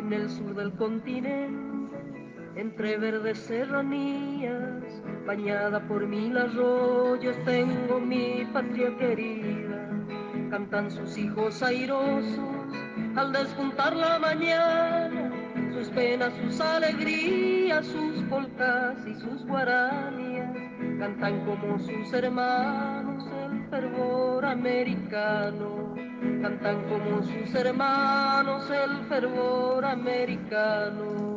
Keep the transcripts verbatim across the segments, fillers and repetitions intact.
En el sur del continente, entre verdes serranías, bañada por mil arroyos, tengo mi patria querida. Cantan sus hijos airosos al despuntar la mañana, sus penas, sus alegrías, sus polcas y sus guaranías. Cantan como sus hermanos el fervor americano. Cantan como sus hermanos el fervor americano.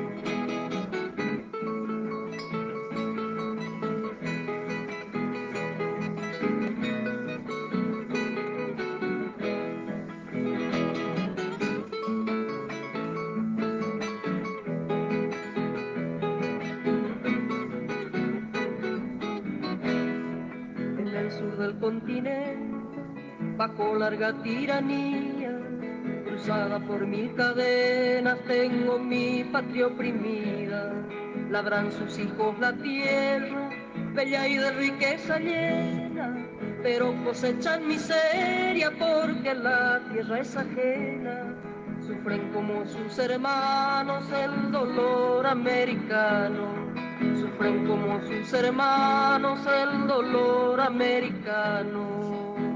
En el sur del continente, bajo larga tiranía, cruzada por mil cadenas, tengo mi patria oprimida. Labran sus hijos la tierra, bella y de riqueza llena, pero cosechan miseria porque la tierra es ajena. Sufren como sus hermanos el dolor americano. Sufren como sus hermanos el dolor americano.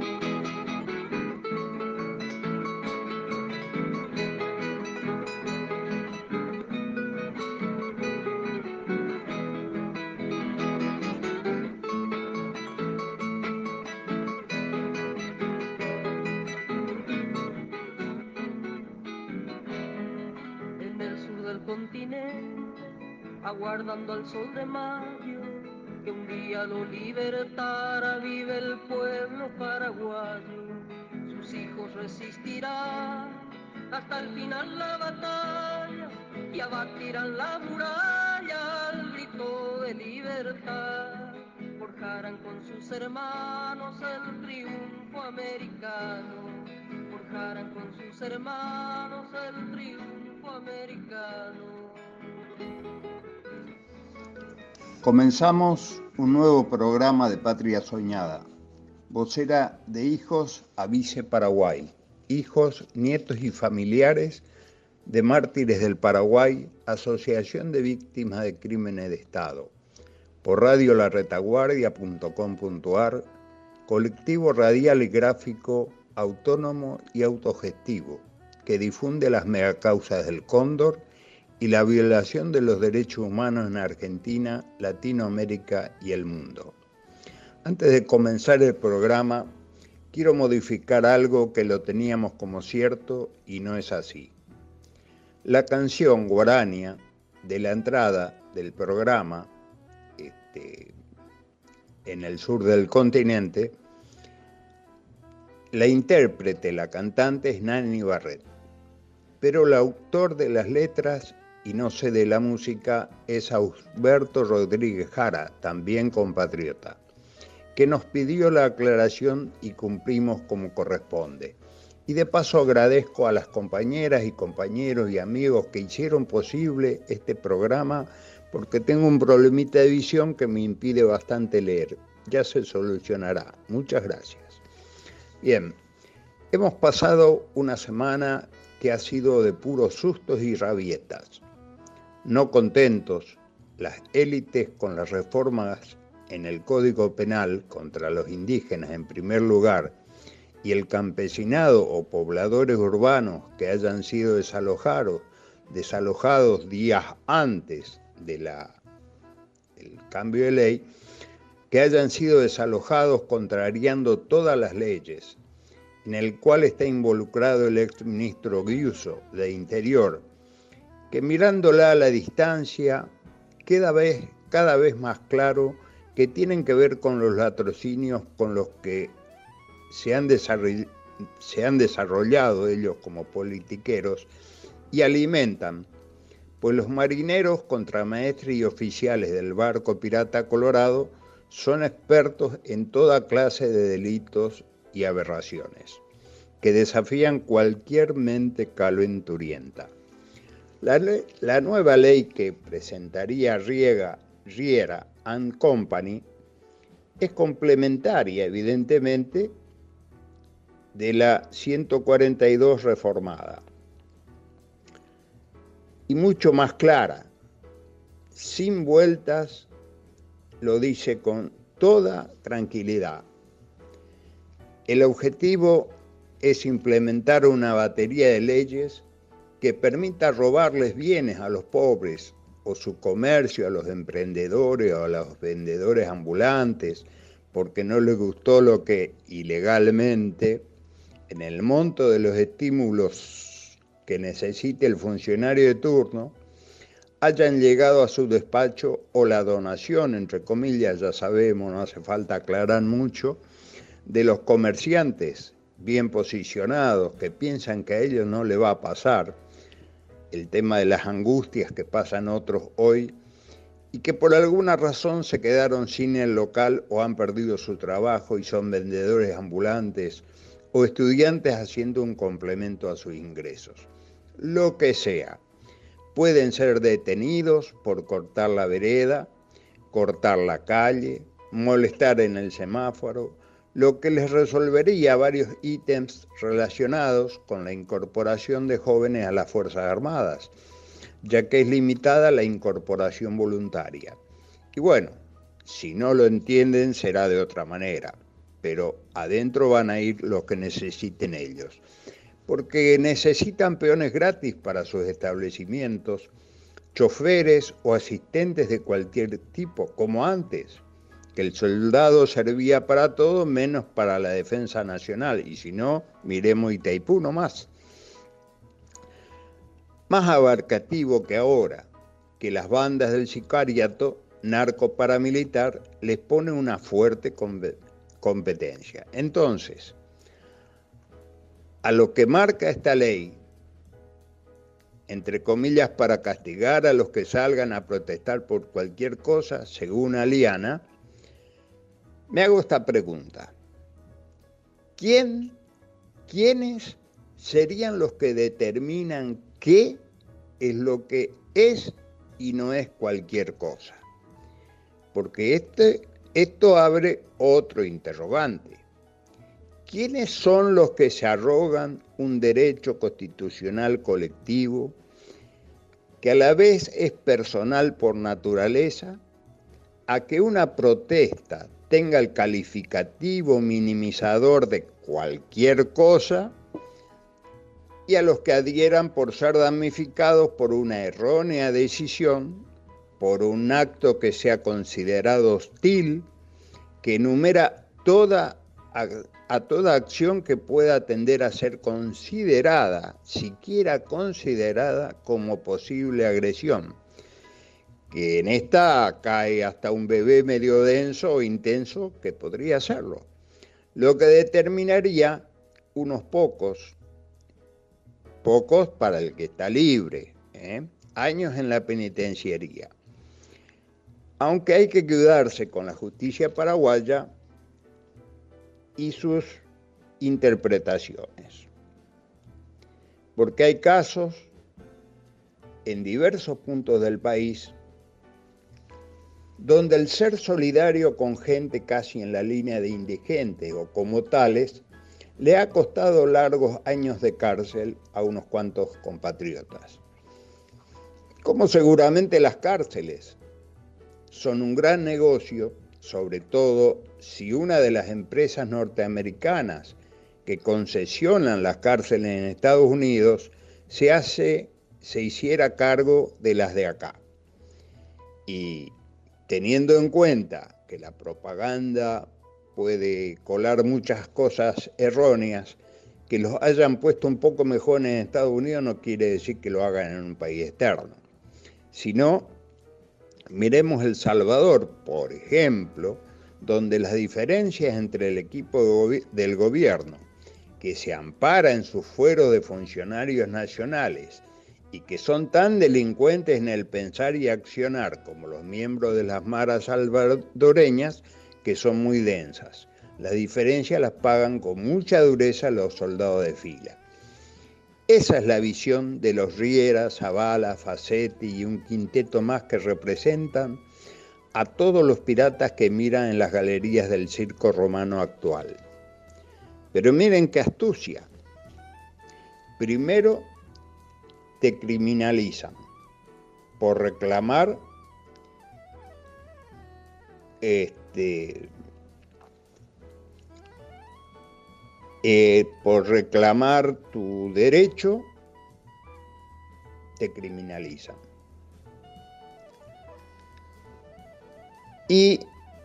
En el sur del continente, aguardando al sol de mayo, que un día lo libertara, vive el pueblo paraguayo. Sus hijos resistirán hasta el final la batalla y abatirán la muralla al grito de libertad. Forjarán con sus hermanos el triunfo americano. Forjarán con sus hermanos el triunfo americano. Comenzamos un nuevo programa de Patria Soñada. Vocera de Hijos Avise Paraguay. Hijos, nietos y familiares de mártires del Paraguay, Asociación de Víctimas de Crímenes de Estado. Por radio la retaguardia punto com punto ar, colectivo radial y gráfico autónomo y autogestivo que difunde las megacausas del Cóndor y la violación de los derechos humanos en Argentina, Latinoamérica y el mundo. Antes de comenzar el programa, quiero modificar algo que lo teníamos como cierto y no es así. La canción guarania de la entrada del programa este, en el sur del continente, la intérprete, la cantante es Nani Barret, pero el autor de las letras y no sé de la música es Ausberto Rodríguez Jara, también compatriota, que nos pidió la aclaración y cumplimos como corresponde. Y de paso agradezco a las compañeras y compañeros y amigos que hicieron posible este programa, porque tengo un problemita de visión que me impide bastante leer. Ya se solucionará. Muchas gracias. Bien, hemos pasado una semana que ha sido de puros sustos y rabietas. No contentos, las élites con las reformas en el Código Penal contra los indígenas en primer lugar y el campesinado o pobladores urbanos que hayan sido desalojados, desalojados días antes de la, del cambio de ley, que hayan sido desalojados contrariando todas las leyes, en el cual está involucrado el exministro Giuso de Interior, que mirándola a la distancia queda vez, cada vez más claro que tienen que ver con los latrocinios con los que se han, se han desarrollado ellos como politiqueros y alimentan, pues los marineros, contramaestres y oficiales del barco pirata Colorado son expertos en toda clase de delitos y aberraciones, que desafían cualquier mente calenturienta. La, ley, la nueva ley que presentaría Riega, Riera and Company es complementaria, evidentemente, de la ciento cuarenta y dos reformada. y mucho más clara, sin vueltas, lo dice con toda tranquilidad. El objetivo es implementar una batería de leyes que permita robarles bienes a los pobres o su comercio a los emprendedores o a los vendedores ambulantes porque no les gustó lo que ilegalmente, en el monto de los estímulos que necesite el funcionario de turno, hayan llegado a su despacho o la donación, entre comillas, ya sabemos, no hace falta aclarar mucho, de los comerciantes bien posicionados que piensan que a ellos no le va a pasar el tema de las angustias que pasan otros hoy y que por alguna razón se quedaron sin el local o han perdido su trabajo y son vendedores ambulantes o estudiantes haciendo un complemento a sus ingresos. Lo que sea, pueden ser detenidos por cortar la vereda, cortar la calle, molestar en el semáforo, lo que les resolvería varios ítems relacionados con la incorporación de jóvenes a las Fuerzas Armadas, ya que es limitada la incorporación voluntaria. Y bueno, si no lo entienden será de otra manera, pero adentro van a ir los que necesiten ellos, porque necesitan peones gratis para sus establecimientos, choferes o asistentes de cualquier tipo, como antes, que el soldado servía para todo menos para la defensa nacional, y si no, miremos Itaipú nomás. Más abarcativo que ahora, que las bandas del sicariato narco-paramilitar les pone una fuerte competencia. Entonces, a lo que marca esta ley, entre comillas, para castigar a los que salgan a protestar por cualquier cosa, según Aliana, me hago esta pregunta. ¿Quién, quiénes serían los que determinan qué es lo que es y no es cualquier cosa? Porque este, esto abre otro interrogante. ¿Quiénes son los que se arrogan un derecho constitucional colectivo que a la vez es personal por naturaleza a que una protesta tenga el calificativo minimizador de cualquier cosa y a los que adhieran por ser damnificados por una errónea decisión, por un acto que sea considerado hostil, que enumera toda, a, a toda acción que pueda tender a ser considerada, siquiera considerada como posible agresión, que en esta cae hasta un bebé medio denso o intenso que podría hacerlo, lo que determinaría unos pocos, pocos para el que está libre, ¿eh? años en la penitenciaría. Aunque hay que cuidarse con la justicia paraguaya y sus interpretaciones, porque hay casos en diversos puntos del país donde el ser solidario con gente casi en la línea de indigentes o como tales, le ha costado largos años de cárcel a unos cuantos compatriotas. Como seguramente las cárceles son un gran negocio, sobre todo si una de las empresas norteamericanas que concesionan las cárceles en Estados Unidos se hace, se hiciera cargo de las de acá. Y teniendo en cuenta que la propaganda puede colar muchas cosas erróneas, que los hayan puesto un poco mejor en Estados Unidos no quiere decir que lo hagan en un país externo. Si no, miremos El Salvador, por ejemplo, donde las diferencias entre el equipo de gobi- del gobierno, que se ampara en sus fueros de funcionarios nacionales, y que son tan delincuentes en el pensar y accionar como los miembros de las maras salvadoreñas, que son muy densas. Las diferencias las pagan con mucha dureza los soldados de fila. Esa es la visión de los Riera, Zavala, Facetti y un quinteto más que representan a todos los piratas que miran en las galerías del circo romano actual. Pero miren qué astucia. Primero, te criminalizan. por reclamar este, eh, por reclamar tu derecho, te criminalizan. Y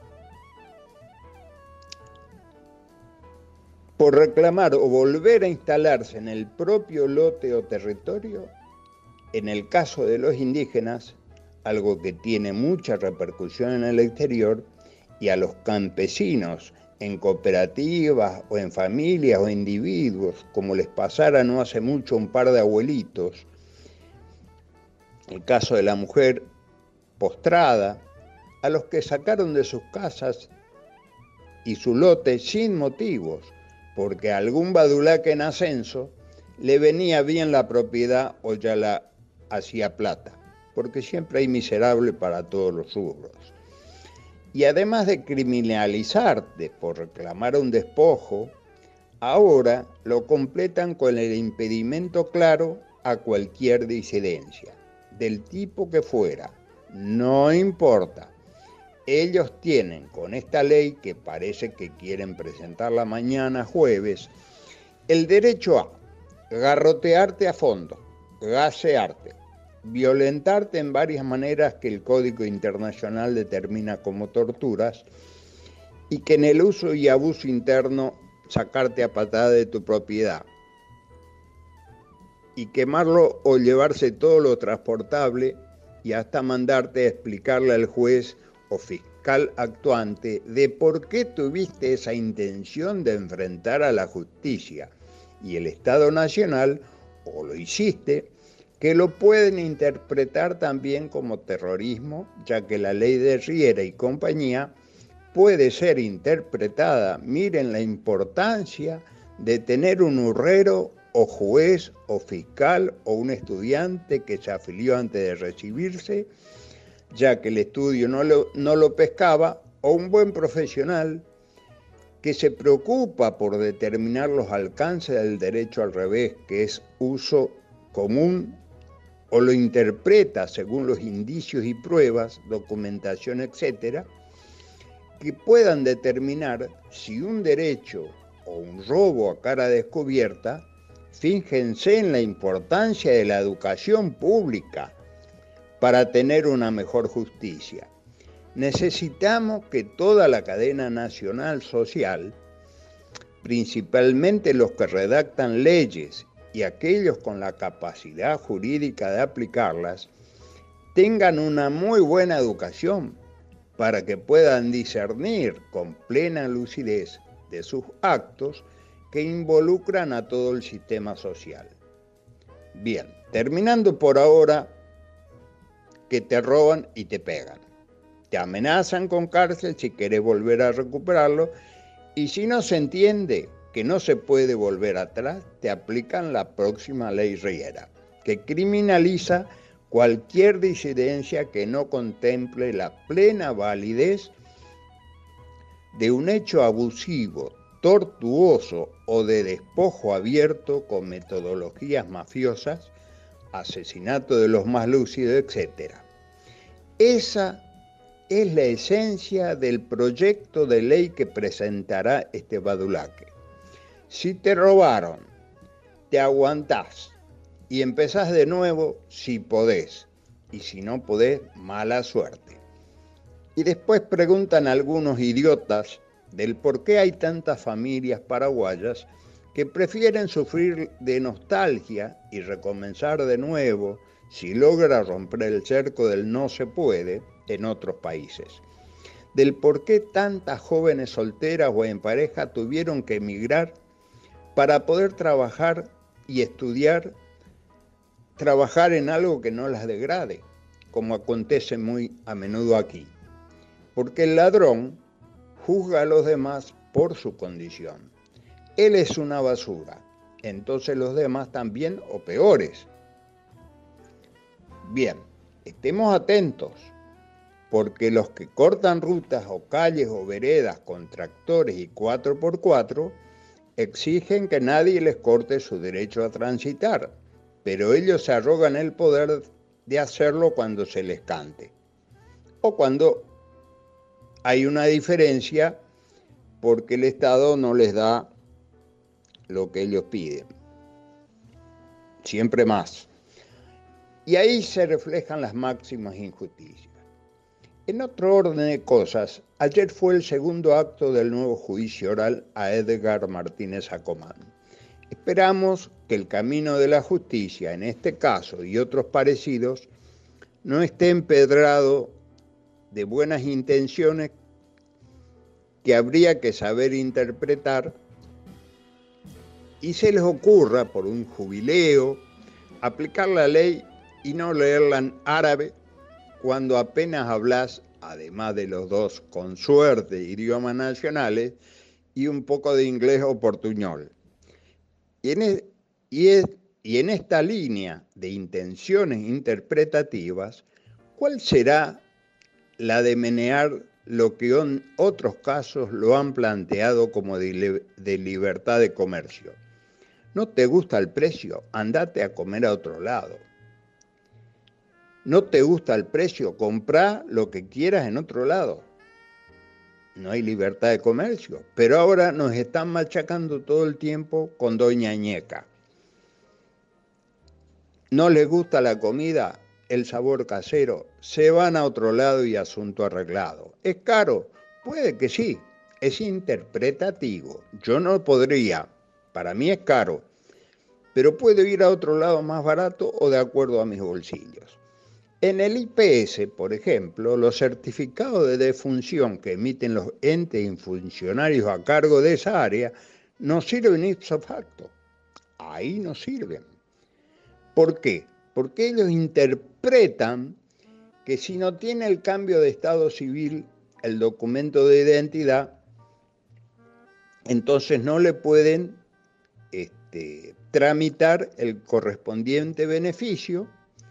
por reclamar o volver a instalarse en el propio lote o territorio, en el caso de los indígenas, algo que tiene mucha repercusión en el exterior, y a los campesinos en cooperativas o en familias o individuos, como les pasara no hace mucho un par de abuelitos, el caso de la mujer postrada, a los que sacaron de sus casas y su lote sin motivos, porque a algún badulaque en ascenso le venía bien la propiedad o ya la hacía plata, porque siempre hay miserable para todos los rubros. Y además de criminalizarte por reclamar un despojo, ahora lo completan con el impedimento claro a cualquier disidencia, del tipo que fuera, no importa. Ellos tienen con esta ley, que parece que quieren presentarla mañana jueves, el derecho a garrotearte a fondo, gasearte, violentarte en varias maneras que el Código Internacional determina como torturas, y que en el uso y abuso interno sacarte a patada de tu propiedad y quemarlo o llevarse todo lo transportable, y hasta mandarte a explicarle al juez o fiscal actuante de por qué tuviste esa intención de enfrentar a la justicia y el Estado Nacional, o lo hiciste, que lo pueden interpretar también como terrorismo, ya que la ley de Riera y compañía puede ser interpretada, miren la importancia de tener un urrero o juez o fiscal o un estudiante que se afilió antes de recibirse, ya que el estudio no lo, no lo pescaba, o un buen profesional que se preocupa por determinar los alcances del derecho al revés, que es uso común, o lo interpreta según los indicios y pruebas, documentación, etcétera, que puedan determinar si un derecho o un robo a cara descubierta. Fíjense en la importancia de la educación pública para tener una mejor justicia. Necesitamos que toda la cadena nacional social, principalmente los que redactan leyes y aquellos con la capacidad jurídica de aplicarlas, tengan una muy buena educación para que puedan discernir con plena lucidez de sus actos que involucran a todo el sistema social. Bien, terminando por ahora, que te roban y te pegan. Te amenazan con cárcel si querés volver a recuperarlo, y si no se entiende que no se puede volver atrás, te aplican la próxima ley Riera, que criminaliza cualquier disidencia que no contemple la plena validez de un hecho abusivo, tortuoso o de despojo abierto con metodologías mafiosas, asesinato de los más lúcidos, etcétera. Esa es la esencia del proyecto de ley que presentará este badulaque. Si te robaron, te aguantás y empezás de nuevo si podés, y si no podés, mala suerte. Y después preguntan algunos idiotas del por qué hay tantas familias paraguayas que prefieren sufrir de nostalgia y recomenzar de nuevo, si logra romper el cerco del no se puede, en otros países. Del por qué tantas jóvenes solteras o en pareja tuvieron que emigrar para poder trabajar y estudiar, trabajar en algo que no las degrade, como acontece muy a menudo aquí. Porque el ladrón juzga a los demás por su condición. Él es una basura, entonces los demás también o peores. Bien, estemos atentos, porque los que cortan rutas o calles o veredas con tractores y cuatro por cuatro exigen que nadie les corte su derecho a transitar, pero ellos se arrogan el poder de hacerlo cuando se les cante o cuando hay una diferencia porque el Estado no les da lo que ellos piden, siempre más. Y ahí se reflejan las máximas injusticias. En otro orden de cosas, ayer fue el segundo acto del nuevo juicio oral a Edgar Martínez Sacomán. Esperamos que el camino de la justicia, en este caso y otros parecidos, no esté empedrado de buenas intenciones que habría que saber interpretar y se les ocurra, por un jubileo, aplicar la ley y no leerla en árabe cuando apenas hablas, además de los dos con suerte idiomas nacionales, y un poco de inglés o portuñol. Y en, es, y, es, y en esta línea de intenciones interpretativas, ¿cuál será la de menear lo que en otros casos lo han planteado como de, de libertad de comercio? ¿No te gusta el precio? Andate a comer a otro lado. ¿No te gusta el precio? Comprá lo que quieras en otro lado. No hay libertad de comercio, pero ahora nos están machacando todo el tiempo con Doña Ñeca. ¿No les gusta la comida? El sabor casero, se van a otro lado y asunto arreglado. ¿Es caro? Puede que sí, es interpretativo. Yo no podría, para mí es caro, pero puedo ir a otro lado más barato o de acuerdo a mis bolsillos. En el I P S, por ejemplo, los certificados de defunción que emiten los entes y funcionarios a cargo de esa área no sirven ipso facto. Ahí no sirven. ¿Por qué? Porque ellos interpretan que si no tiene el cambio de estado civil, el documento de identidad, entonces no le pueden este, tramitar el correspondiente beneficio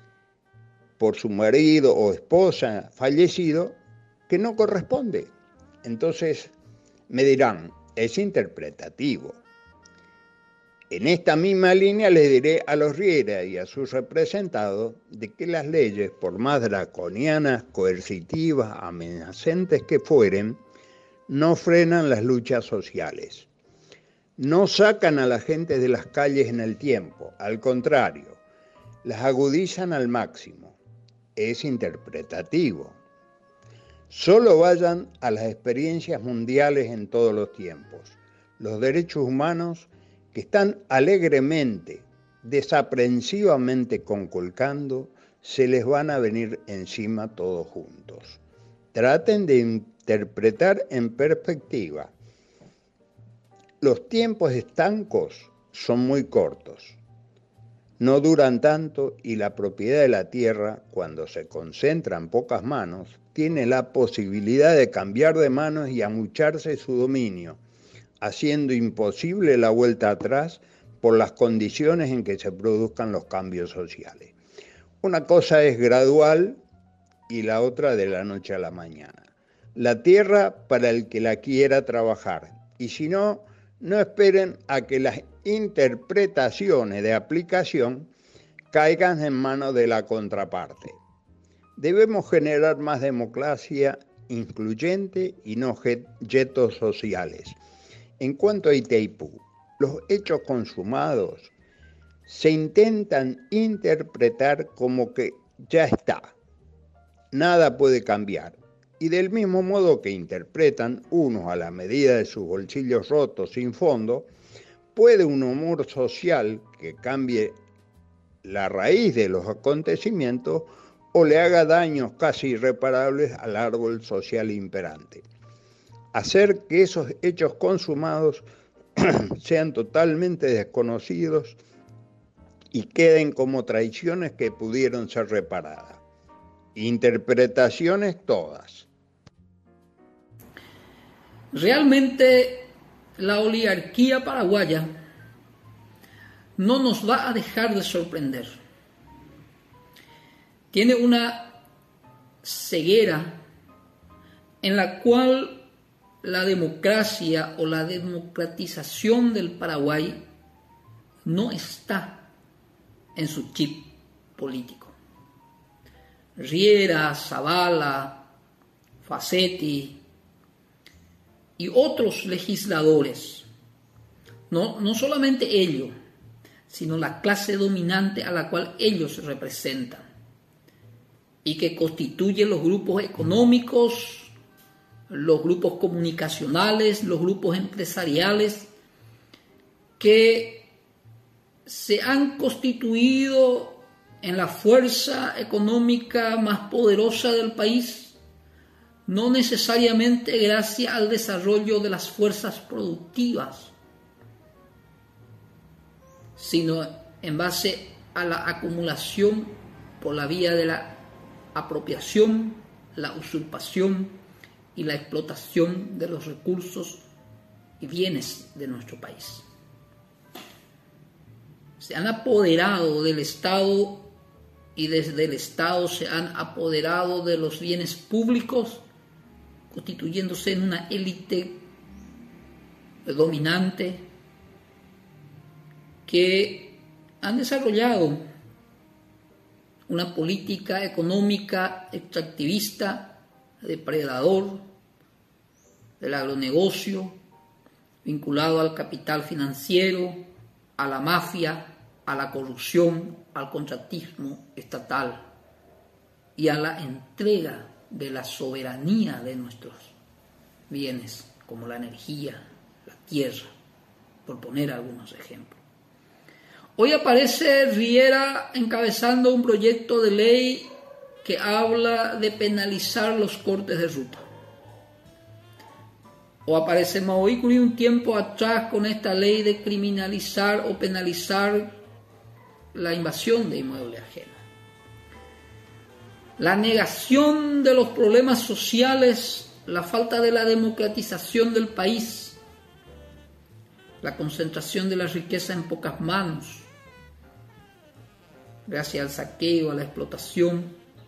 por su marido o esposa fallecido, que no corresponde. Entonces me dirán, es interpretativo. En esta misma línea les diré a los Riera y a sus representados de que las leyes, por más draconianas, coercitivas, amenazantes que fueren, no frenan las luchas sociales. No sacan a la gente de las calles en el tiempo, al contrario, las agudizan al máximo. Es interpretativo. Solo vayan a las experiencias mundiales en todos los tiempos. Los derechos humanos que están alegremente, desaprensivamente conculcando, se les van a venir encima todos juntos. Traten de interpretar en perspectiva. Los tiempos estancos son muy cortos. No duran tanto y la propiedad de la tierra, cuando se concentra en pocas manos, tiene la posibilidad de cambiar de manos y amucharse su dominio, haciendo imposible la vuelta atrás por las condiciones en que se produzcan los cambios sociales. Una cosa es gradual y la otra de la noche a la mañana. La tierra para el que la quiera trabajar, y si no, no esperen a que las interpretaciones de aplicación caigan en manos de la contraparte. Debemos generar más democracia incluyente y no guetos sociales. En cuanto a Itaipú, los hechos consumados se intentan interpretar como que ya está, nada puede cambiar. Y del mismo modo que interpretan, unos a la medida de sus bolsillos rotos sin fondo, puede un humor social que cambie la raíz de los acontecimientos o le haga daños casi irreparables al árbol social imperante. Hacer que esos hechos consumados sean totalmente desconocidos y queden como traiciones que pudieron ser reparadas. Interpretaciones todas. Realmente la oligarquía paraguaya no nos va a dejar de sorprender. Tiene una ceguera en la cual la democracia o la democratización del Paraguay no está en su chip político. Riera, Zavala, Facetti y otros legisladores, no, no solamente ellos, sino la clase dominante a la cual ellos representan, y que constituyen los grupos económicos, los grupos comunicacionales, los grupos empresariales, que se han constituido en la fuerza económica más poderosa del país, no necesariamente gracias al desarrollo de las fuerzas productivas, sino en base a la acumulación por la vía de la apropiación, la usurpación y la explotación de los recursos y bienes de nuestro país. Se han apoderado del Estado y desde el Estado se han apoderado de los bienes públicos, constituyéndose en una élite dominante que han desarrollado una política económica extractivista, depredador del agronegocio, vinculado al capital financiero, a la mafia, a la corrupción, al contratismo estatal y a la entrega de la soberanía de nuestros bienes, como la energía, la tierra, por poner algunos ejemplos. Hoy aparece Riera encabezando un proyecto de ley que habla de penalizar los cortes de ruta. O aparece Maoicuri un tiempo atrás con esta ley de criminalizar o penalizar la invasión de inmuebles ajenos. La negación de los problemas sociales, la falta de la democratización del país, la concentración de la riqueza en pocas manos, gracias al saqueo, a la explotación,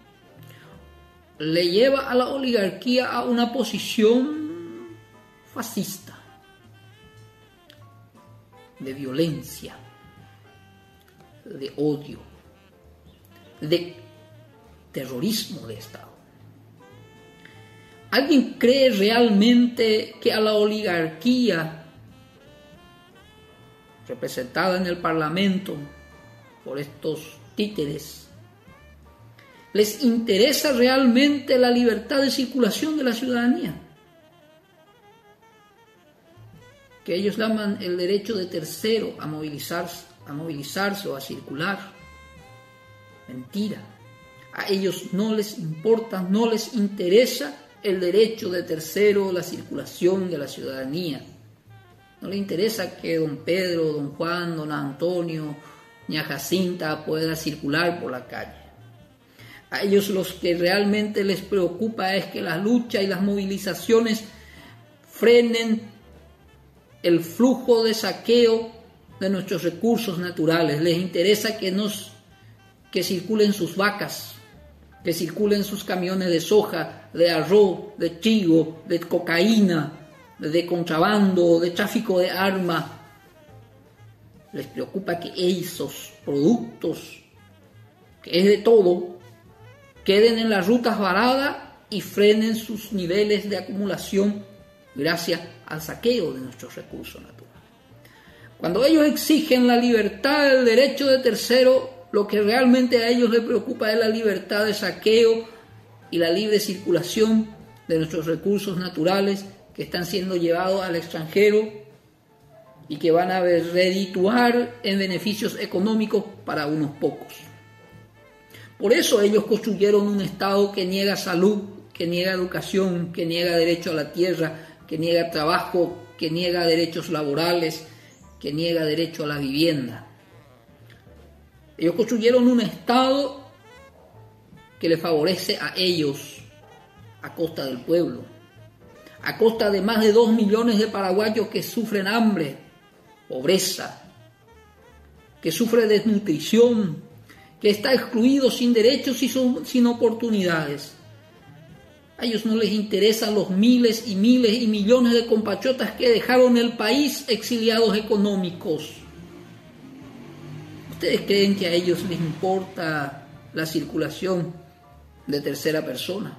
le lleva a la oligarquía a una posición fascista, de violencia, de odio, de terrorismo de Estado. ¿Alguien cree realmente que a la oligarquía representada en el Parlamento por estos títeres les interesa realmente la libertad de circulación de la ciudadanía? Que ellos llaman el derecho de tercero a movilizarse, a movilizarse o a circular. Mentira. A ellos no les importa, no les interesa el derecho de tercero, la circulación de la ciudadanía. No les interesa que don Pedro, don Juan, don Antonio, ña Jacinta pueda circular por la calle. A ellos los que realmente les preocupa es que la lucha y las movilizaciones frenen el flujo de saqueo de nuestros recursos naturales. Les interesa que, nos, que circulen sus vacas, que circulen sus camiones de soja, de arroz, de trigo, de cocaína, de contrabando, de tráfico de armas. Les preocupa que esos productos, que es de todo, queden en las rutas varadas y frenen sus niveles de acumulación gracias al saqueo de nuestros recursos naturales. Cuando ellos exigen la libertad del derecho de tercero, lo que realmente a ellos les preocupa es la libertad de saqueo y la libre circulación de nuestros recursos naturales que están siendo llevados al extranjero y que van a redituar en beneficios económicos para unos pocos. Por eso ellos construyeron un Estado que niega salud, que niega educación, que niega derecho a la tierra, que niega trabajo, que niega derechos laborales, que niega derecho a la vivienda. Ellos construyeron un Estado que le favorece a ellos a costa del pueblo, a costa de más de dos millones de paraguayos que sufren hambre, pobreza, que sufre desnutrición, que está excluido sin derechos y sin oportunidades. A ellos no les interesan los miles y miles y millones de compatriotas que dejaron el país exiliados económicos. ¿Ustedes creen que a ellos les importa la circulación de tercera persona.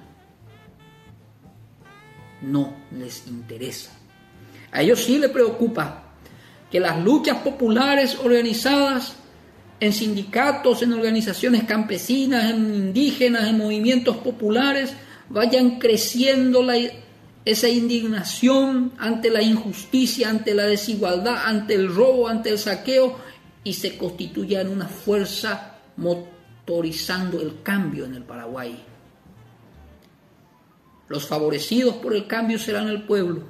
No les interesa. A ellos sí les preocupa que las luchas populares organizadas en sindicatos, en organizaciones campesinas, en indígenas, en movimientos populares, vayan creciendo la, esa indignación ante la injusticia, ante la desigualdad, ante el robo, ante el saqueo, y se constituya en una fuerza motorizando el cambio en el Paraguay. Los favorecidos por el cambio serán el pueblo,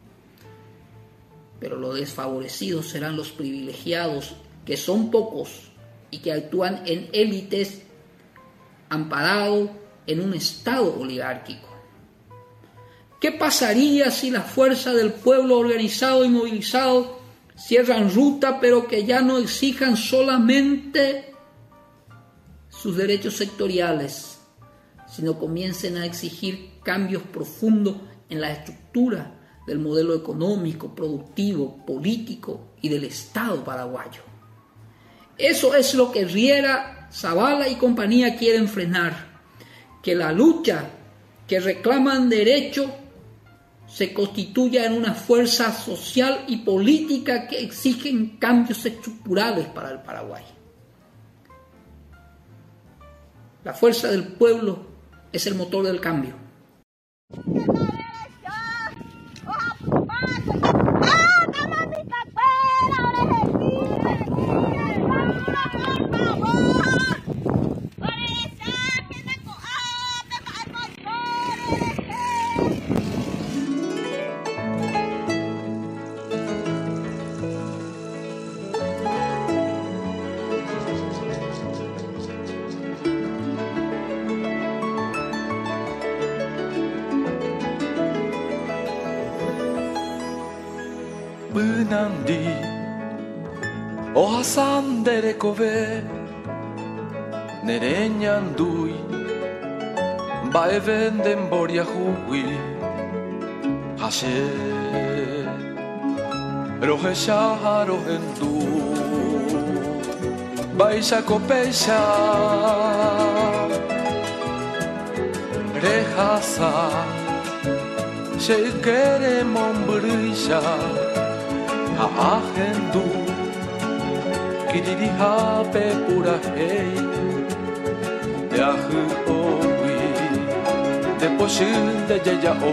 pero los desfavorecidos serán los privilegiados, que son pocos y que actúan en élites amparados en un estado oligárquico. ¿Qué pasaría si la fuerza del pueblo organizado y movilizado cierran ruta, pero que ya no exijan solamente sus derechos sectoriales, sino comiencen a exigir cambios profundos en la estructura del modelo económico, productivo, político y del Estado paraguayo? Eso es lo que Riera, Zavala y compañía quieren frenar, que la lucha que reclaman derecho se constituya en una fuerza social y política que exigen cambios estructurales para el Paraguay. La fuerza del pueblo es el motor del cambio. Benandi ohasan derekobe nereñan dui baeven denboria hui hashe rohesha rohendu baisa kopesha rehasa shekere mombrisha Ahendu kiriri hape pura hei Yahu owi deposhun de yeya o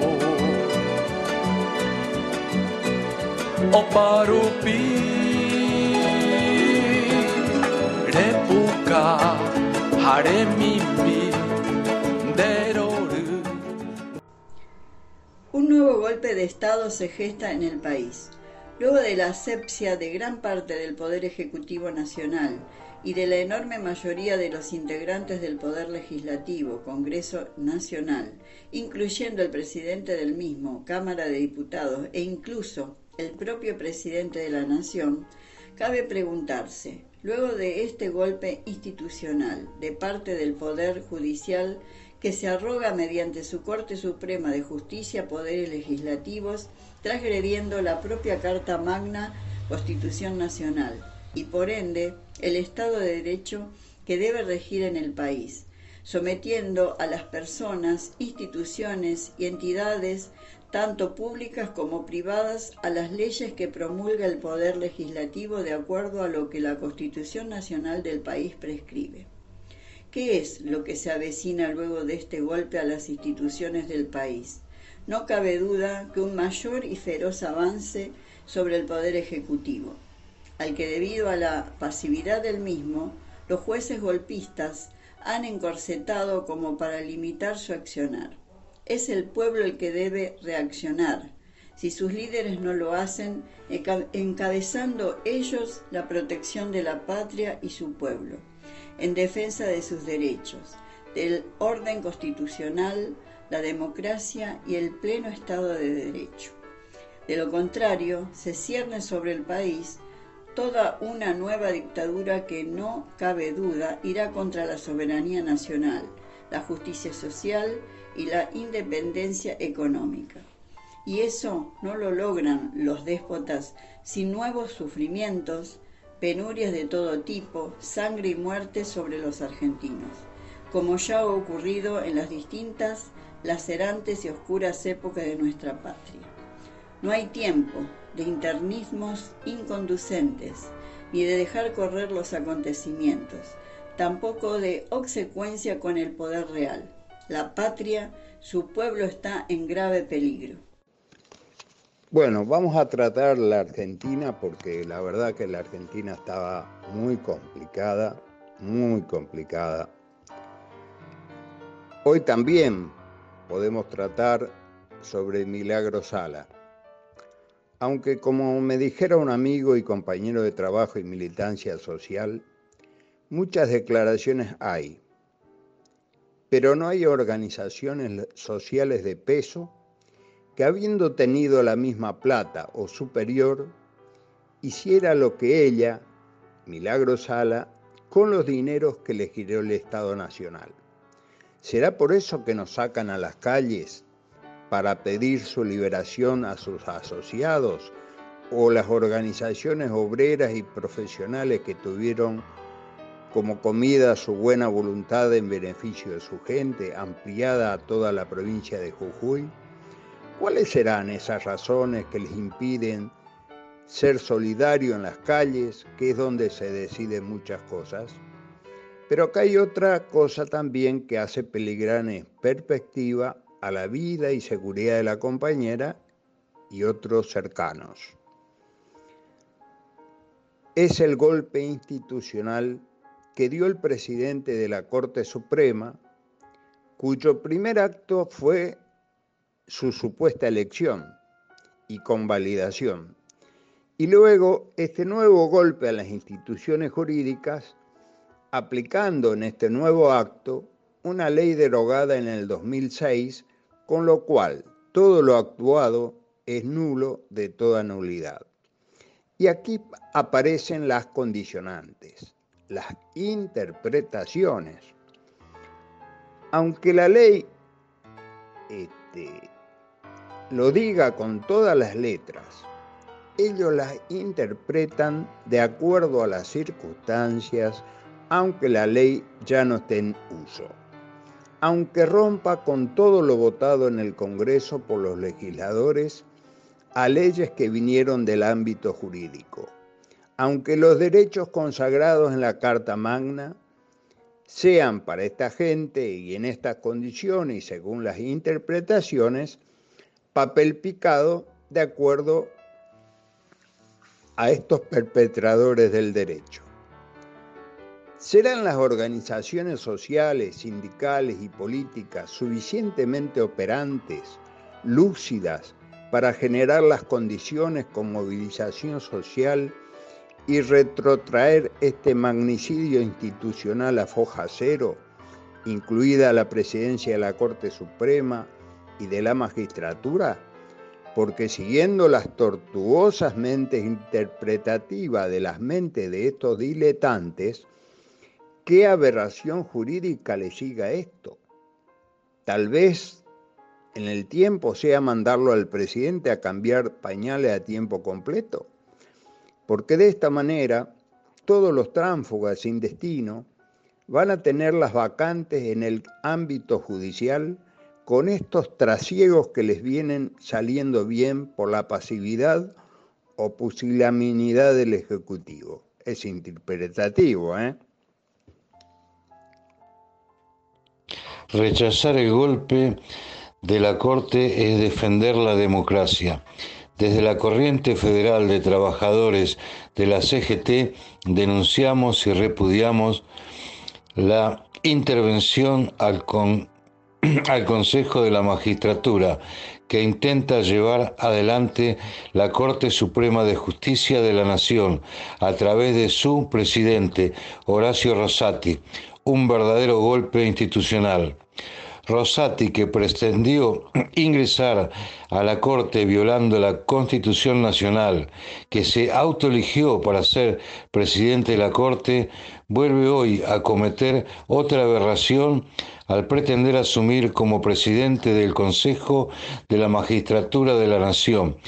Oparupi repuka haremimi deroru. Un nuevo golpe de Estado se gesta en el país. Luego de la asepsia de gran parte del Poder Ejecutivo Nacional y de la enorme mayoría de los integrantes del Poder Legislativo, Congreso Nacional, incluyendo el presidente del mismo, Cámara de Diputados e incluso el propio presidente de la Nación, cabe preguntarse, luego de este golpe institucional de parte del Poder Judicial que se arroga mediante su Corte Suprema de Justicia poderes legislativos, transgrediendo la propia Carta Magna Constitución Nacional y por ende el Estado de Derecho que debe regir en el país, sometiendo a las personas, instituciones y entidades, tanto públicas como privadas, a las leyes que promulga el Poder Legislativo de acuerdo a lo que la Constitución Nacional del país prescribe. ¿Qué es lo que se avecina luego de este golpe a las instituciones del país? No cabe duda que un mayor y feroz avance sobre el Poder Ejecutivo, al que debido a la pasividad del mismo, los jueces golpistas han encorsetado como para limitar su accionar. Es el pueblo el que debe reaccionar, si sus líderes no lo hacen, encabezando ellos la protección de la patria y su pueblo, en defensa de sus derechos, del orden constitucional, la democracia y el pleno Estado de Derecho. De lo contrario, se cierne sobre el país toda una nueva dictadura que no cabe duda irá contra la soberanía nacional, la justicia social y la independencia económica. Y eso no lo logran los déspotas sin nuevos sufrimientos, penurias de todo tipo, sangre y muerte sobre los argentinos, como ya ha ocurrido en las distintas, lacerantes y oscuras épocas de nuestra patria. No hay tiempo de internismos inconducentes, ni de dejar correr los acontecimientos, tampoco de obsecuencia con el poder real. La patria, su pueblo está en grave peligro. Bueno, vamos a tratar la Argentina porque la verdad que la Argentina estaba muy complicada, muy complicada. Hoy también podemos tratar sobre Milagro Sala, aunque como me dijera un amigo y compañero de trabajo y militancia social, muchas declaraciones hay, pero no hay organizaciones sociales de peso que habiendo tenido la misma plata o superior, hiciera lo que ella, Milagro Sala, con los dineros que le giró el Estado Nacional. ¿Será por eso que nos sacan a las calles para pedir su liberación a sus asociados o las organizaciones obreras y profesionales que tuvieron como comida su buena voluntad en beneficio de su gente, ampliada a toda la provincia de Jujuy? ¿Cuáles serán esas razones que les impiden ser solidarios en las calles, que es donde se deciden muchas cosas? Pero acá hay otra cosa también que hace peligrar en perspectiva a la vida y seguridad de la compañera y otros cercanos. Es el golpe institucional que dio el presidente de la Corte Suprema, cuyo primer acto fue su supuesta elección y convalidación. Y luego este nuevo golpe a las instituciones jurídicas, aplicando en este nuevo acto una ley derogada en el dos mil seis, con lo cual todo lo actuado es nulo de toda nulidad. Y aquí aparecen las condicionantes, las interpretaciones. Aunque la ley este, lo diga con todas las letras, ellos las interpretan de acuerdo a las circunstancias, aunque la ley ya no esté en uso, aunque rompa con todo lo votado en el Congreso por los legisladores a leyes que vinieron del ámbito jurídico, aunque los derechos consagrados en la Carta Magna sean para esta gente y en estas condiciones y según las interpretaciones, papel picado de acuerdo a estos perpetradores del derecho. ¿Serán las organizaciones sociales, sindicales y políticas suficientemente operantes, lúcidas, para generar las condiciones con movilización social y retrotraer este magnicidio institucional a foja cero, incluida la presidencia de la Corte Suprema y de la magistratura? Porque siguiendo las tortuosas mentes interpretativas de las mentes de estos diletantes, ¿qué aberración jurídica le siga esto? Tal vez en el tiempo sea mandarlo al presidente a cambiar pañales a tiempo completo, porque de esta manera todos los tránsfugas sin destino van a tener las vacantes en el ámbito judicial con estos trasiegos que les vienen saliendo bien por la pasividad o pusilanimidad del Ejecutivo. Es interpretativo, ¿eh? Rechazar el golpe de la Corte es defender la democracia. Desde la Corriente Federal de Trabajadores de la C G T denunciamos y repudiamos la intervención al, con, al Consejo de la Magistratura que intenta llevar adelante la Corte Suprema de Justicia de la Nación a través de su presidente, Horacio Rosati, un verdadero golpe institucional. Rosati, que pretendió ingresar a la Corte violando la Constitución Nacional, que se autoeligió para ser presidente de la Corte, vuelve hoy a cometer otra aberración al pretender asumir como presidente del Consejo de la Magistratura de la Nación,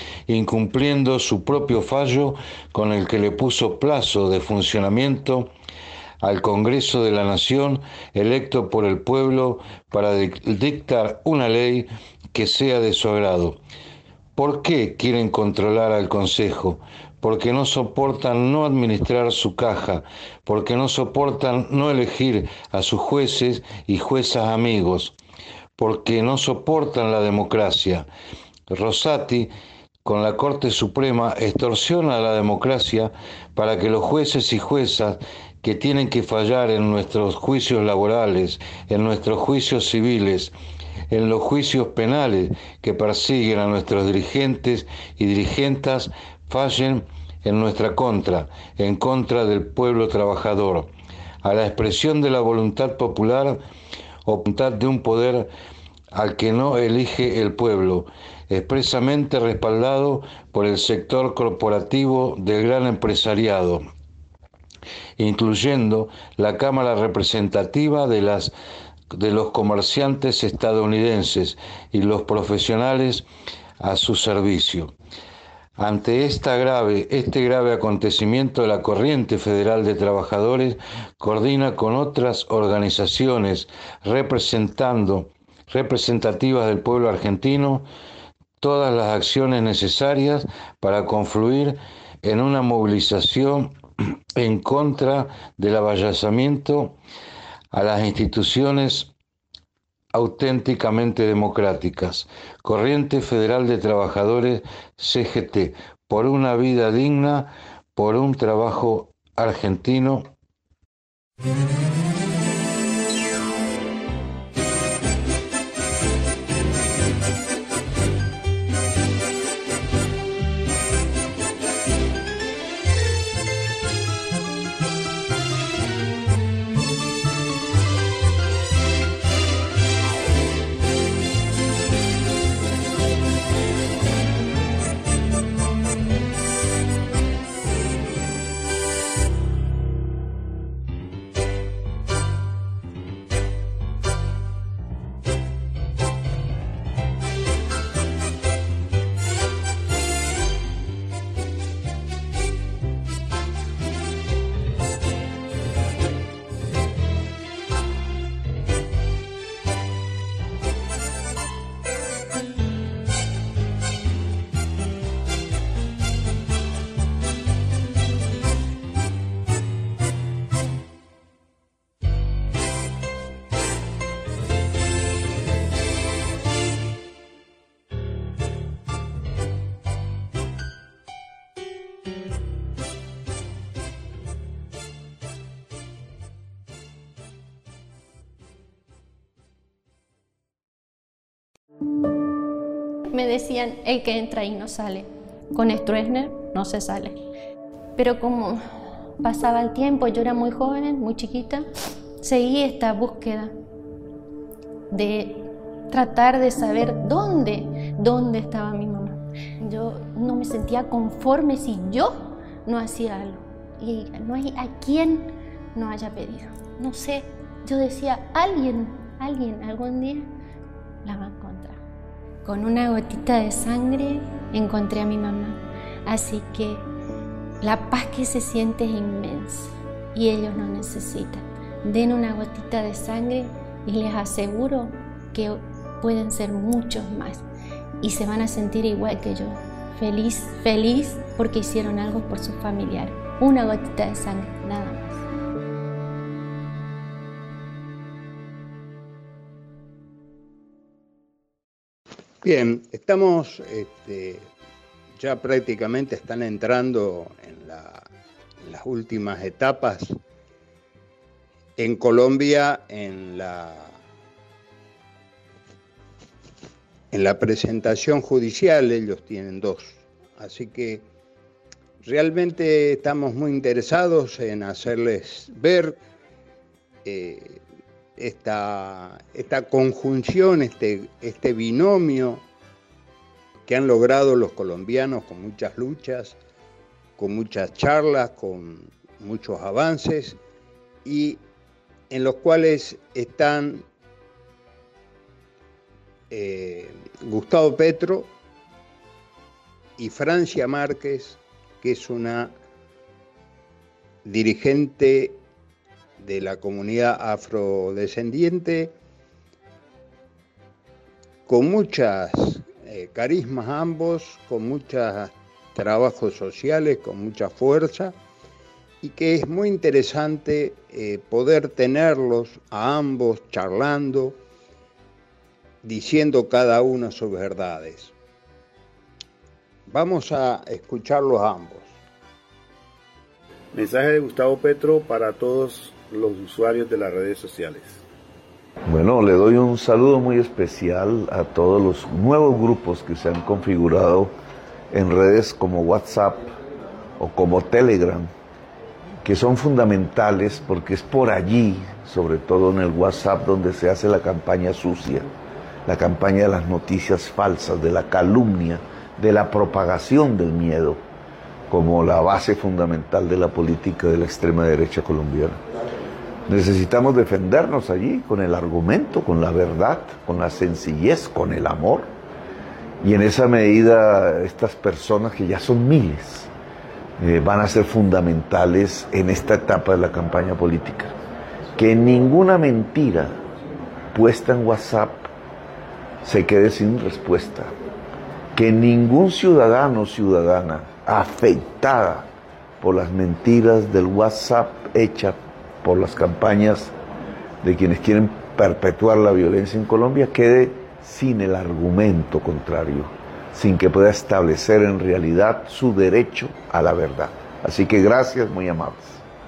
incumpliendo su propio fallo con el que le puso plazo de funcionamiento al Congreso de la Nación, electo por el pueblo para dictar una ley que sea de su agrado. ¿Por qué quieren controlar al Consejo? Porque no soportan no administrar su caja, porque no soportan no elegir a sus jueces y juezas amigos, porque no soportan la democracia. Rosati, con la Corte Suprema, extorsiona a la democracia para que los jueces y juezas que tienen que fallar en nuestros juicios laborales, en nuestros juicios civiles, en los juicios penales que persiguen a nuestros dirigentes y dirigentas, fallen en nuestra contra, en contra del pueblo trabajador, a la expresión de la voluntad popular o voluntad de un poder al que no elige el pueblo, expresamente respaldado por el sector corporativo del gran empresariado, incluyendo la Cámara Representativa de las de los comerciantes estadounidenses y los profesionales a su servicio. Ante esta grave, este grave acontecimiento, la Corriente Federal de Trabajadores coordina con otras organizaciones representando, representativas del pueblo argentino todas las acciones necesarias para confluir en una movilización en contra del avasallamiento a las instituciones auténticamente democráticas. Corriente Federal de Trabajadores, C G T, por una vida digna, por un trabajo argentino. Me decían, el que entra y no sale. Con Stroessner no se sale. Pero como pasaba el tiempo, yo era muy joven, muy chiquita, seguí esta búsqueda de tratar de saber dónde, dónde estaba mi mamá. Yo no me sentía conforme si yo no hacía algo. Y no hay a quien no haya pedido. No sé, yo decía, alguien, alguien algún día la va a encontrar. Con una gotita de sangre encontré a mi mamá. Así que la paz que se siente es inmensa y ellos no necesitan. Den una gotita de sangre y les aseguro que pueden ser muchos más y se van a sentir igual que yo. Feliz, feliz porque hicieron algo por sus familiares. Una gotita de sangre, nada más. Bien, estamos, este, ya prácticamente están entrando en, la, en las últimas etapas en Colombia en la, en la presentación judicial. Ellos tienen dos, así que realmente estamos muy interesados en hacerles ver eh, Esta, esta conjunción, este, este binomio que han logrado los colombianos con muchas luchas, con muchas charlas, con muchos avances, y en los cuales están eh, Gustavo Petro y Francia Márquez, que es una dirigente de la comunidad afrodescendiente, con muchas eh, carismas ambos, con muchos trabajos sociales, con mucha fuerza, y que es muy interesante eh, poder tenerlos a ambos charlando, diciendo cada uno sus verdades. Vamos a escucharlos a ambos. Mensaje de Gustavo Petro para todos los usuarios de las redes sociales. Bueno, le doy un saludo muy especial a todos los nuevos grupos que se han configurado en redes como WhatsApp o como Telegram, que son fundamentales porque es por allí, sobre todo en el WhatsApp, donde se hace la campaña sucia, la campaña de las noticias falsas, de la calumnia, de la propagación del miedo, como la base fundamental de la política de la extrema derecha colombiana. Necesitamos defendernos allí con el argumento, con la verdad, con la sencillez, con el amor. Y en esa medida estas personas, que ya son miles, eh, van a ser fundamentales en esta etapa de la campaña política. Que ninguna mentira puesta en WhatsApp se quede sin respuesta. Que ningún ciudadano o ciudadana afectada por las mentiras del WhatsApp hechas por las campañas de quienes quieren perpetuar la violencia en Colombia quede sin el argumento contrario, sin que pueda establecer en realidad su derecho a la verdad. Así que gracias, muy amables.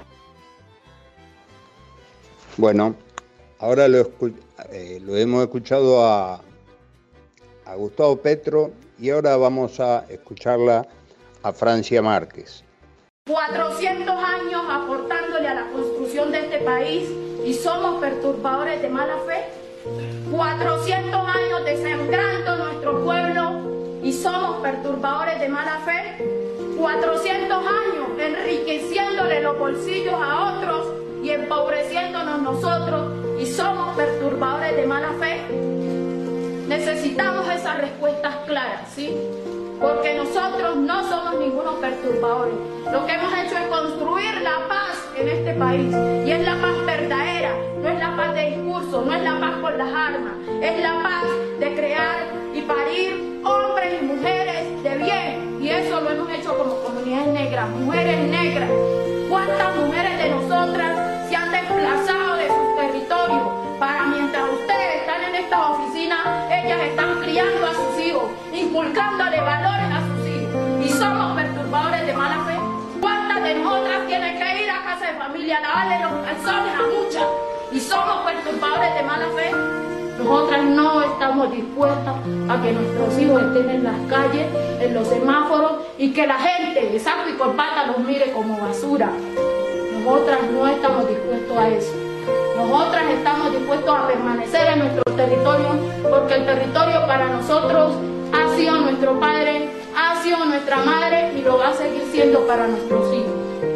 Bueno, ahora lo, escu eh, lo hemos escuchado a, a Gustavo Petro y ahora vamos a escucharla a Francia Márquez. cuatrocientos años aportándole a la construcción de este país y somos perturbadores de mala fe. cuatrocientos años desangrando nuestro pueblo y somos perturbadores de mala fe. cuatrocientos años enriqueciéndole los bolsillos a otros y empobreciéndonos nosotros y somos perturbadores de mala fe. Necesitamos esas respuestas claras, ¿sí? Porque nosotros no somos ningunos perturbadores. Lo que hemos hecho es construir la paz en este país. Y es la paz verdadera, no es la paz de discurso, no es la paz con las armas. Es la paz de crear y parir hombres y mujeres de bien. Y eso lo hemos hecho como comunidades negras, mujeres negras. ¿Cuántas mujeres de nosotras se han desplazado de sus territorios para mientras ustedes están en esta oficina, ellas están criando a sus hijos, inculcándole valores a sus hijos y somos perturbadores de mala fe? ¿Cuántas de nosotras tienen que ir a casa de familia a lavarle los calzones a muchas y somos perturbadores de mala fe? Nosotras no estamos dispuestas a que nuestros hijos estén en las calles, en los semáforos y que la gente de saco y corbata nos mire como basura. Nosotras no estamos dispuestos a eso. Nosotras estamos dispuestos a permanecer en nuestro territorio porque el territorio para nosotros ha sido nuestro padre, ha sido nuestra madre y lo va a seguir siendo para nuestros hijos.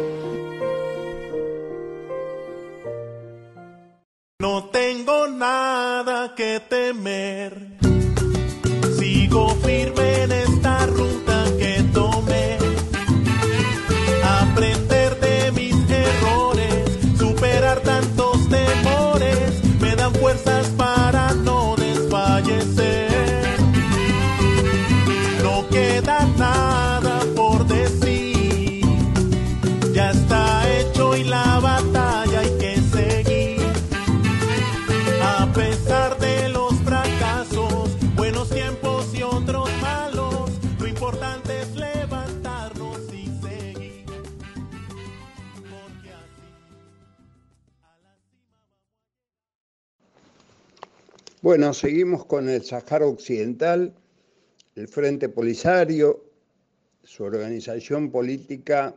No tengo nada que temer, sigo firme en esta ruta que tomé, aprender de mis errores, superar tantos temores, me dan fuerzas para no desfallecer, no queda nada por decir, ya está hecho y la batalla hay que seguir. A pesar de los fracasos, buenos tiempos y otros malos, lo importante es levantarnos y seguir. Porque así a la cima. Bueno, seguimos con el Sáhara Occidental, el Frente Polisario, su organización política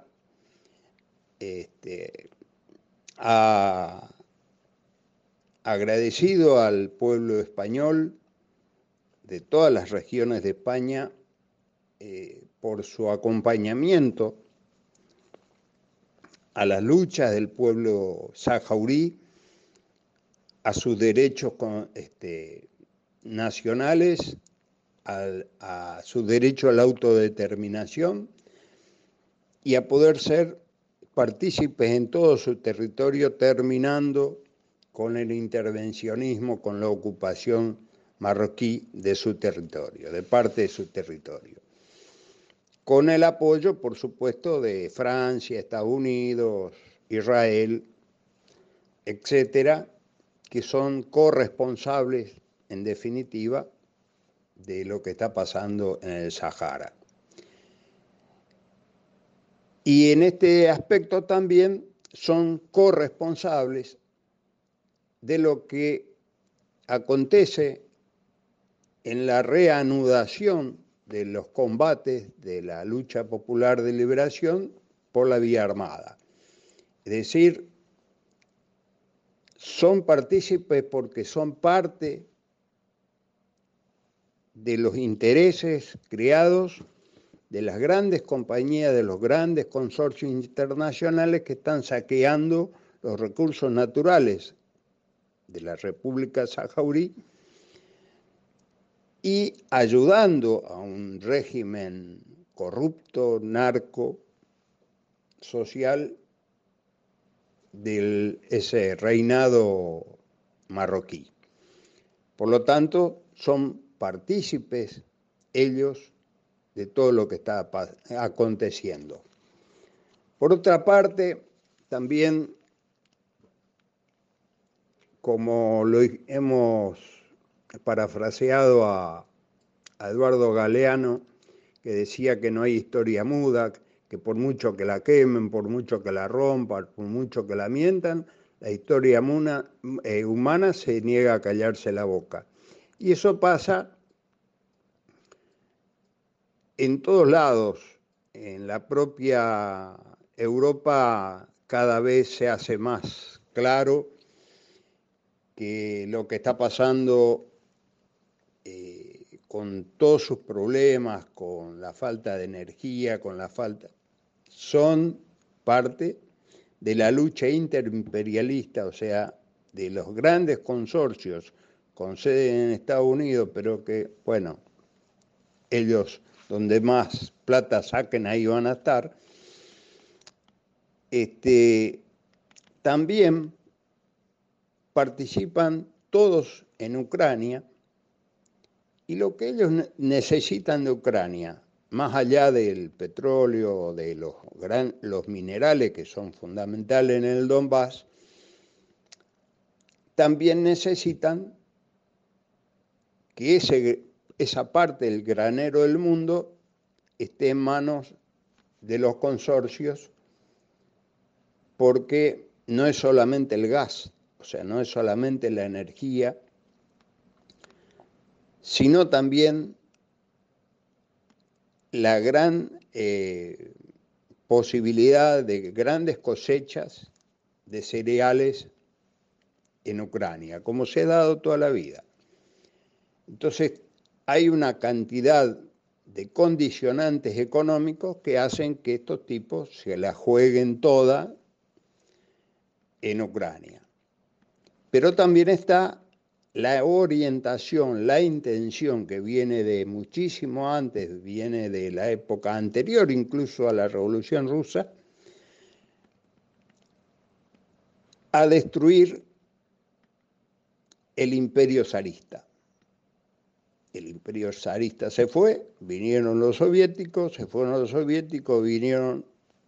este, ha agradecido al pueblo español de todas las regiones de España eh, por su acompañamiento a las luchas del pueblo saharaui, a sus derechos con, este, nacionales, a, a su derecho a la autodeterminación y a poder ser partícipes en todo su territorio, terminando con el intervencionismo, con la ocupación marroquí de su territorio, de parte de su territorio. Con el apoyo, por supuesto, de Francia, Estados Unidos, Israel, etcétera, que son corresponsables, en definitiva, de lo que está pasando en el Sahara. Y en este aspecto también son corresponsables de lo que acontece en la reanudación de los combates de la lucha popular de liberación por la vía armada. Es decir, son partícipes porque son parte de los intereses creados de las grandes compañías, de los grandes consorcios internacionales que están saqueando los recursos naturales de la República Saharaui y ayudando a un régimen corrupto, narco, social, de ese reinado marroquí. Por lo tanto, son partícipes ellos de todo lo que está aconteciendo. Por otra parte, también, como lo hemos parafraseado a, a Eduardo Galeano, que decía que no hay historia muda, que por mucho que la quemen, por mucho que la rompan, por mucho que la mientan, la historia muna, eh, humana se niega a callarse la boca. Y eso pasa en todos lados. En la propia Europa cada vez se hace más claro que lo que está pasando eh, con todos sus problemas, con la falta de energía, con la falta, son parte de la lucha interimperialista, o sea, de los grandes consorcios con sede en Estados Unidos, pero que, bueno, ellos donde más plata saquen, ahí van a estar. Este, también participan todos en Ucrania, y lo que ellos necesitan de Ucrania, más allá del petróleo, de los, gran, los minerales que son fundamentales en el Donbass, también necesitan que ese, esa parte del granero del mundo esté en manos de los consorcios, porque no es solamente el gas, o sea, no es solamente la energía, sino también la gran eh, posibilidad de grandes cosechas de cereales en Ucrania, como se ha dado toda la vida. Entonces, hay una cantidad de condicionantes económicos que hacen que estos tipos se la jueguen toda en Ucrania. Pero también está la orientación, la intención que viene de muchísimo antes, viene de la época anterior incluso a la Revolución Rusa, a destruir el imperio zarista. El imperio zarista se fue, vinieron los soviéticos, se fueron los soviéticos, vinieron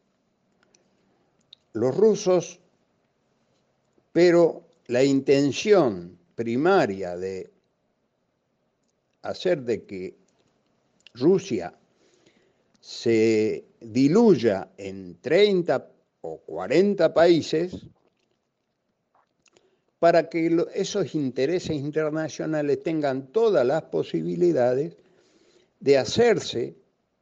los rusos, pero la intención primaria de hacer de que Rusia se diluya en treinta o cuarenta países para que esos intereses internacionales tengan todas las posibilidades de hacerse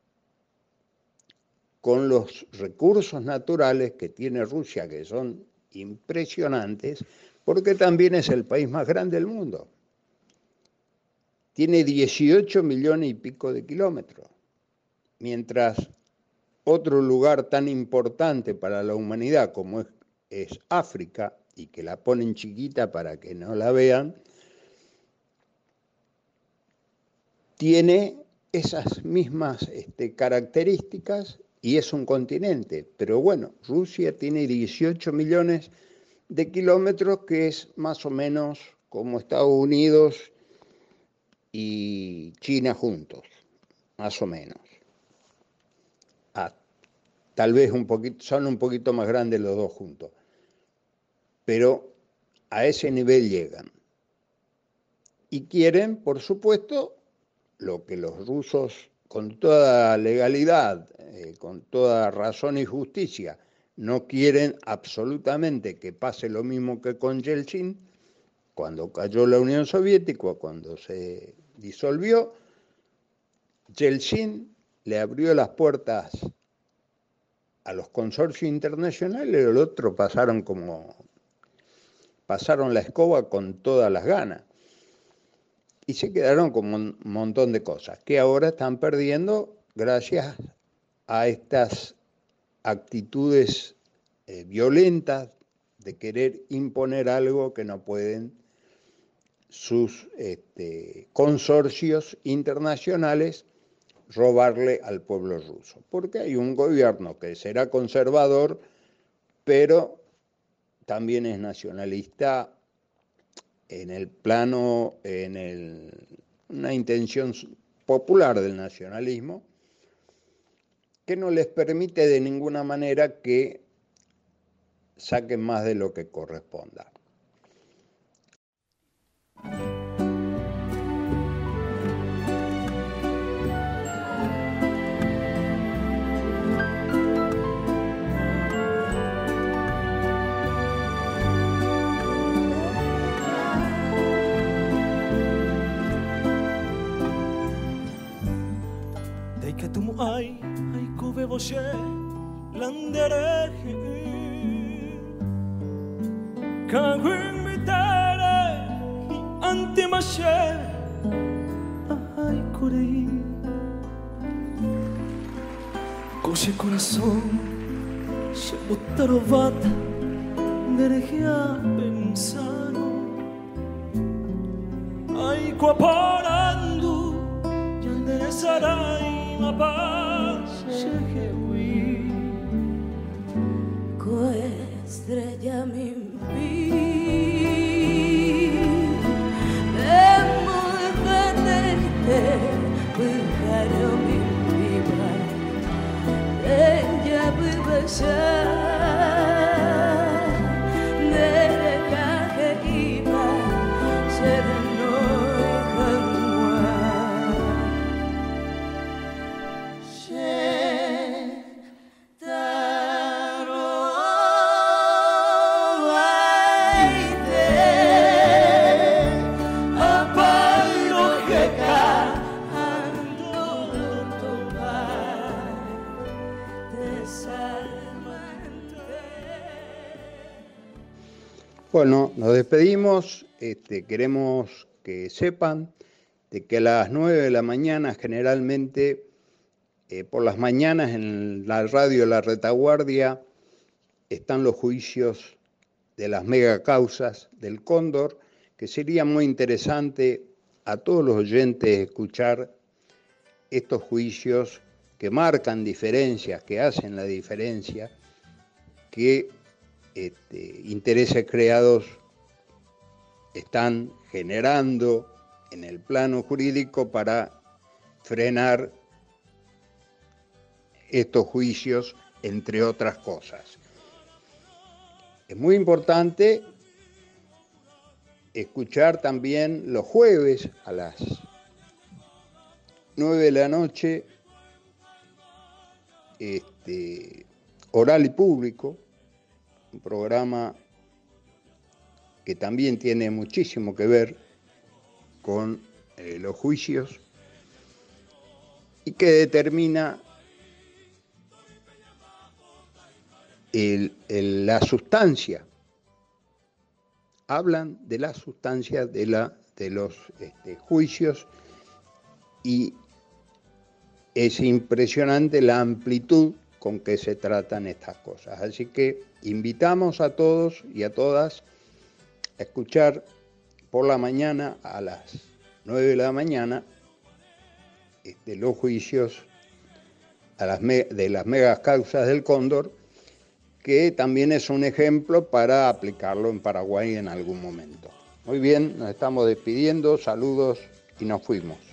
con los recursos naturales que tiene Rusia, que son impresionantes, porque también es el país más grande del mundo. Tiene dieciocho millones y pico de kilómetros, mientras otro lugar tan importante para la humanidad como es, es África, y que la ponen chiquita para que no la vean, tiene esas mismas este, características y es un continente, pero bueno, Rusia tiene dieciocho millones de kilómetros, que es más o menos como Estados Unidos y China juntos, más o menos. Ah, tal vez un poquito, son un poquito más grandes los dos juntos, pero a ese nivel llegan. Y quieren, por supuesto, lo que los rusos, con toda legalidad, eh, con toda razón y justicia, no quieren absolutamente que pase lo mismo que con Yeltsin, cuando cayó la Unión Soviética, cuando se disolvió. Yeltsin le abrió las puertas a los consorcios internacionales, y el otro pasaron como pasaron la escoba con todas las ganas. Y se quedaron con un montón de cosas que ahora están perdiendo gracias a estas actitudes eh, violentas de querer imponer algo que no pueden sus este, consorcios internacionales robarle al pueblo ruso. Porque hay un gobierno que será conservador, pero también es nacionalista en el plano, en el, una intención popular del nacionalismo, que no les permite de ninguna manera que saquen más de lo que corresponda. Ay, ay, kove boshe, landereje, kagwin mitere, antimashe, ay, corei, coche corazón, se botarovata, derejea pensano, ay, coaparando, ya enderezarai. Ma pace che qui co estrella mi vi e muy verte buscaro mi vida ella vive ya de caje iba se Bueno, nos despedimos. Este, queremos que sepan de que a las nueve de la mañana, generalmente, eh, por las mañanas en la radio La Retaguardia, están los juicios de las megacausas del Cóndor, que sería muy interesante a todos los oyentes escuchar estos juicios que marcan diferencias, que hacen la diferencia, que Este, intereses creados están generando en el plano jurídico para frenar estos juicios, entre otras cosas. Es muy importante escuchar también los jueves a las nueve de la noche, este, Oral y Público, un programa que también tiene muchísimo que ver con eh, los juicios y que determina el, el, la sustancia. Hablan de la sustancia de, la, de los este, juicios y es impresionante la amplitud con que se tratan estas cosas. Así que invitamos a todos y a todas a escuchar por la mañana a las nueve de la mañana este, los juicios a las me, de las megas causas del cóndor, que también es un ejemplo para aplicarlo en Paraguay en algún momento. Muy bien, nos estamos despidiendo, saludos y nos fuimos.